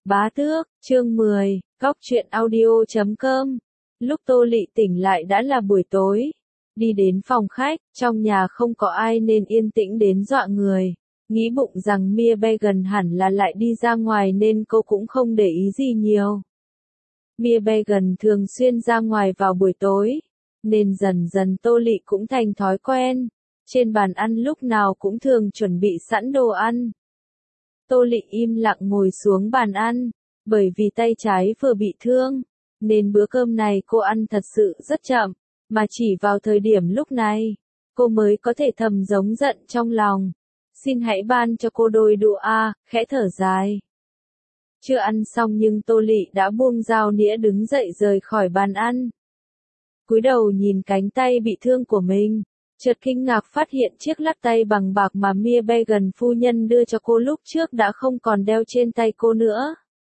Bá tước, chương 10, Góc truyện audio.com. Lúc Tô Lị tỉnh lại đã là buổi tối. Đi đến phòng khách, trong nhà không có ai nên yên tĩnh đến dọa người. Nghĩ bụng rằng Mia Began hẳn là lại đi ra ngoài nên cô cũng không để ý gì nhiều. Mia Began thường xuyên ra ngoài vào buổi tối, nên dần dần Tô Lị cũng thành thói quen. Trên bàn ăn lúc nào cũng thường chuẩn bị sẵn đồ ăn. Tô Lị im lặng ngồi xuống bàn ăn, bởi vì tay trái vừa bị thương, nên bữa cơm này cô ăn thật sự rất chậm, mà chỉ vào thời điểm lúc này, cô mới có thể thầm giống giận trong lòng. Xin hãy ban cho cô đôi đũa a, khẽ thở dài. Chưa ăn xong nhưng Tô Lị đã buông dao nĩa đứng dậy rời khỏi bàn ăn. Cúi đầu nhìn cánh tay bị thương của mình, chợt kinh ngạc phát hiện chiếc lắc tay bằng bạc mà Mia Began phu nhân đưa cho cô lúc trước đã không còn đeo trên tay cô nữa.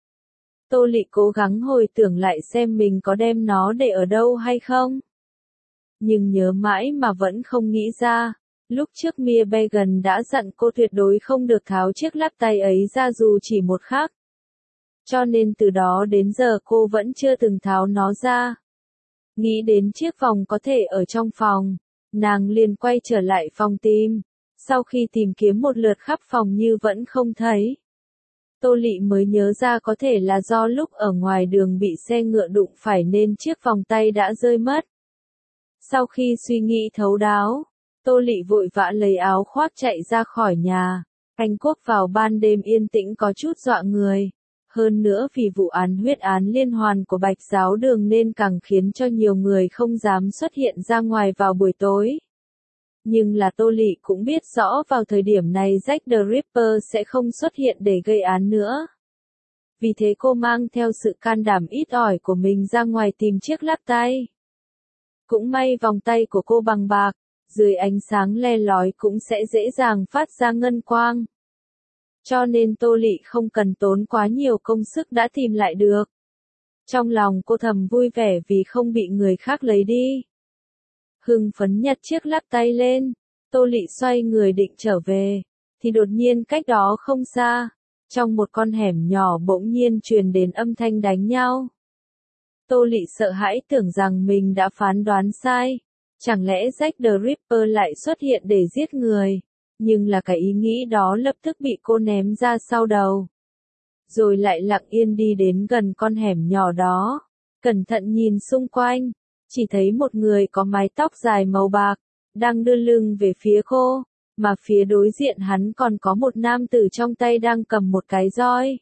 Tô Lị cố gắng hồi tưởng lại xem mình có đem nó để ở đâu hay không. Nhưng nhớ mãi mà vẫn không nghĩ ra. Lúc trước Mia Began đã dặn cô tuyệt đối không được tháo chiếc lắc tay ấy ra dù chỉ một khắc. Cho nên từ đó đến giờ cô vẫn chưa từng tháo nó ra. Nghĩ đến chiếc vòng có thể ở trong phòng, nàng liền quay trở lại phòng tìm. Sau khi tìm kiếm một lượt khắp phòng như vẫn không thấy, Tô Lị mới nhớ ra có thể là do lúc ở ngoài đường bị xe ngựa đụng phải nên chiếc vòng tay đã rơi mất. Sau khi suy nghĩ thấu đáo, Tô Lị vội vã lấy áo khoác chạy ra khỏi nhà. Anh Quốc vào ban đêm yên tĩnh có chút dọa người. Hơn nữa vì vụ án huyết án liên hoàn của Bạch Giáo Đường nên càng khiến cho nhiều người không dám xuất hiện ra ngoài vào buổi tối. Nhưng là Tô Lị cũng biết rõ vào thời điểm này Jack the Ripper sẽ không xuất hiện để gây án nữa. Vì thế cô mang theo sự can đảm ít ỏi của mình ra ngoài tìm chiếc lắc tay. Cũng may vòng tay của cô bằng bạc, dưới ánh sáng le lói cũng sẽ dễ dàng phát ra ngân quang. Cho nên Tô Lị không cần tốn quá nhiều công sức đã tìm lại được. Trong lòng cô thầm vui vẻ vì không bị người khác lấy đi. Hưng phấn nhặt chiếc lắc tay lên, Tô Lị xoay người định trở về, thì đột nhiên cách đó không xa, trong một con hẻm nhỏ bỗng nhiên truyền đến âm thanh đánh nhau. Tô Lị sợ hãi tưởng rằng mình đã phán đoán sai, chẳng lẽ Jack the Ripper lại xuất hiện để giết người, nhưng là cái ý nghĩ đó lập tức bị cô ném ra sau đầu. Rồi lại lặng yên đi đến gần con hẻm nhỏ đó, cẩn thận nhìn xung quanh. Chỉ thấy một người có mái tóc dài màu bạc, đang đưa lưng về phía cô, mà phía đối diện hắn còn có một nam tử trong tay đang cầm một cái roi.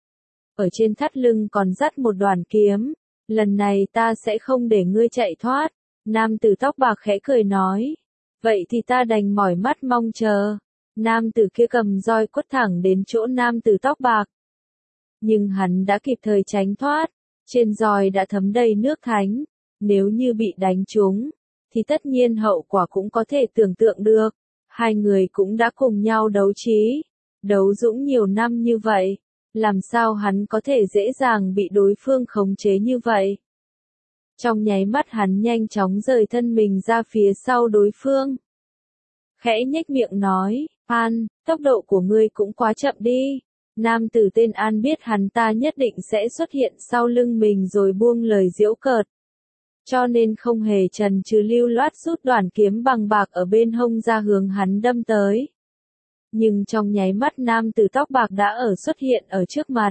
Ở trên thắt lưng còn dắt một đoàn kiếm, lần này ta sẽ không để ngươi chạy thoát, nam tử tóc bạc khẽ cười nói. Vậy thì ta đành mỏi mắt mong chờ. Nam tử kia cầm roi quất thẳng đến chỗ nam tử tóc bạc. Nhưng hắn đã kịp thời tránh thoát, trên roi đã thấm đầy nước thánh. Nếu như bị đánh trúng, thì tất nhiên hậu quả cũng có thể tưởng tượng được. Hai người cũng đã cùng nhau đấu trí, đấu dũng nhiều năm như vậy, làm sao hắn có thể dễ dàng bị đối phương khống chế như vậy. Trong nháy mắt hắn nhanh chóng rời thân mình ra phía sau đối phương. Khẽ nhếch miệng nói, An, tốc độ của ngươi cũng quá chậm đi. Nam tử tên An biết hắn ta nhất định sẽ xuất hiện sau lưng mình rồi buông lời giễu cợt. Cho nên không hề chần chừ lưu loát rút đoàn kiếm bằng bạc ở bên hông ra hướng hắn đâm tới. Nhưng trong nháy mắt nam tử tóc bạc đã xuất hiện ở trước mặt.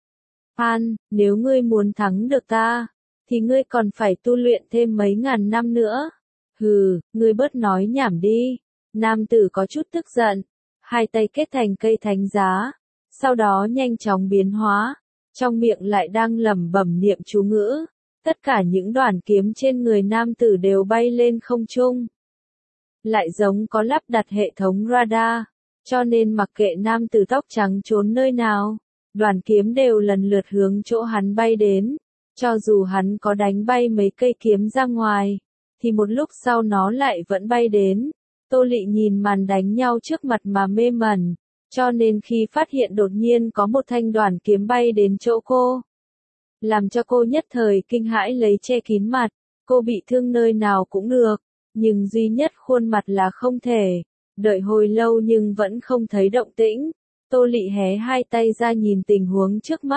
An, nếu ngươi muốn thắng được ta, thì ngươi còn phải tu luyện thêm mấy ngàn năm nữa. Hừ, ngươi bớt nói nhảm đi. Nam tử có chút tức giận, hai tay kết thành cây thánh giá, sau đó nhanh chóng biến hóa, trong miệng lại đang lẩm bẩm niệm chú ngữ. Tất cả những đoàn kiếm trên người nam tử đều bay lên không trung. Lại giống có lắp đặt hệ thống radar, cho nên mặc kệ nam tử tóc trắng trốn nơi nào, đoàn kiếm đều lần lượt hướng chỗ hắn bay đến. Cho dù hắn có đánh bay mấy cây kiếm ra ngoài, thì một lúc sau nó lại vẫn bay đến. Tô Lị nhìn màn đánh nhau trước mặt mà mê mẩn, cho nên khi phát hiện đột nhiên có một thanh đoàn kiếm bay đến chỗ cô, làm cho cô nhất thời kinh hãi lấy che kín mặt. Cô bị thương nơi nào cũng được, nhưng duy nhất khuôn mặt là không thể. Đợi hồi lâu nhưng vẫn không thấy động tĩnh. Tô Lị hé hai tay ra nhìn tình huống trước mắt,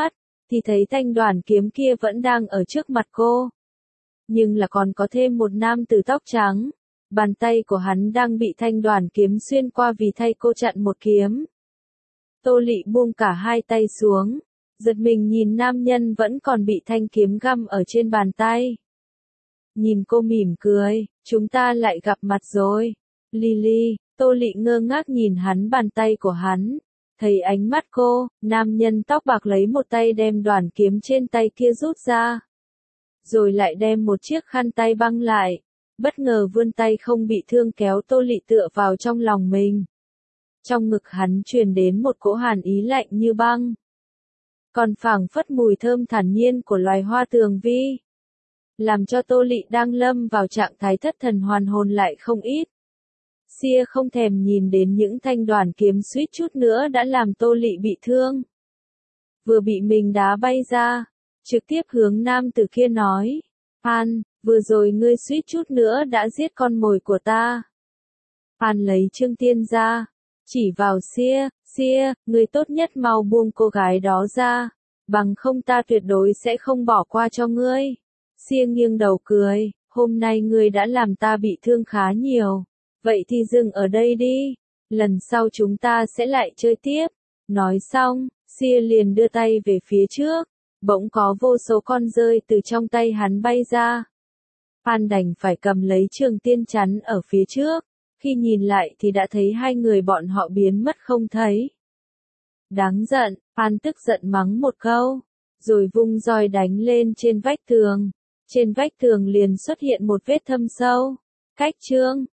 thì thấy thanh đoàn kiếm kia vẫn đang ở trước mặt cô. Nhưng là còn có thêm một nam tử tóc trắng. Bàn tay của hắn đang bị thanh đoàn kiếm xuyên qua vì thay cô chặn một kiếm. Tô Lị buông cả hai tay xuống, giật mình nhìn nam nhân vẫn còn bị thanh kiếm găm ở trên bàn tay. Nhìn cô mỉm cười, chúng ta lại gặp mặt rồi. Lily, Tô Lị ngơ ngác nhìn hắn bàn tay của hắn. Thấy ánh mắt cô, nam nhân tóc bạc lấy một tay đem đoàn kiếm trên tay kia rút ra. Rồi lại đem một chiếc khăn tay băng lại. Bất ngờ vươn tay không bị thương kéo Tô Lị tựa vào trong lòng mình. Trong ngực hắn truyền đến một cỗ hàn ý lạnh như băng. Còn phảng phất mùi thơm thản nhiên của loài hoa tường vi. Làm cho Tô Lị đang lâm vào trạng thái thất thần hoàn hồn lại không ít. Xia không thèm nhìn đến những thanh đoàn kiếm suýt chút nữa đã làm Tô Lị bị thương. Vừa bị mình đá bay ra, trực tiếp hướng nam tử kia nói. Pan, vừa rồi ngươi suýt chút nữa đã giết con mồi của ta. Pan lấy chương tiên ra, chỉ vào Xia, ngươi tốt nhất mau buông cô gái đó ra, bằng không ta tuyệt đối sẽ không bỏ qua cho ngươi. Xia nghiêng đầu cười, hôm nay ngươi đã làm ta bị thương khá nhiều, vậy thì dừng ở đây đi, lần sau chúng ta sẽ lại chơi tiếp. Nói xong, Xia liền đưa tay về phía trước, bỗng có vô số con rơi từ trong tay hắn bay ra. Pan đành phải cầm lấy trường tiên chắn ở phía trước, khi nhìn lại thì đã thấy hai người bọn họ biến mất không thấy. Đáng giận, Pan tức giận mắng một câu, rồi vung roi đánh lên trên vách tường. Trên vách tường liền xuất hiện một vết thâm sâu. Cách chương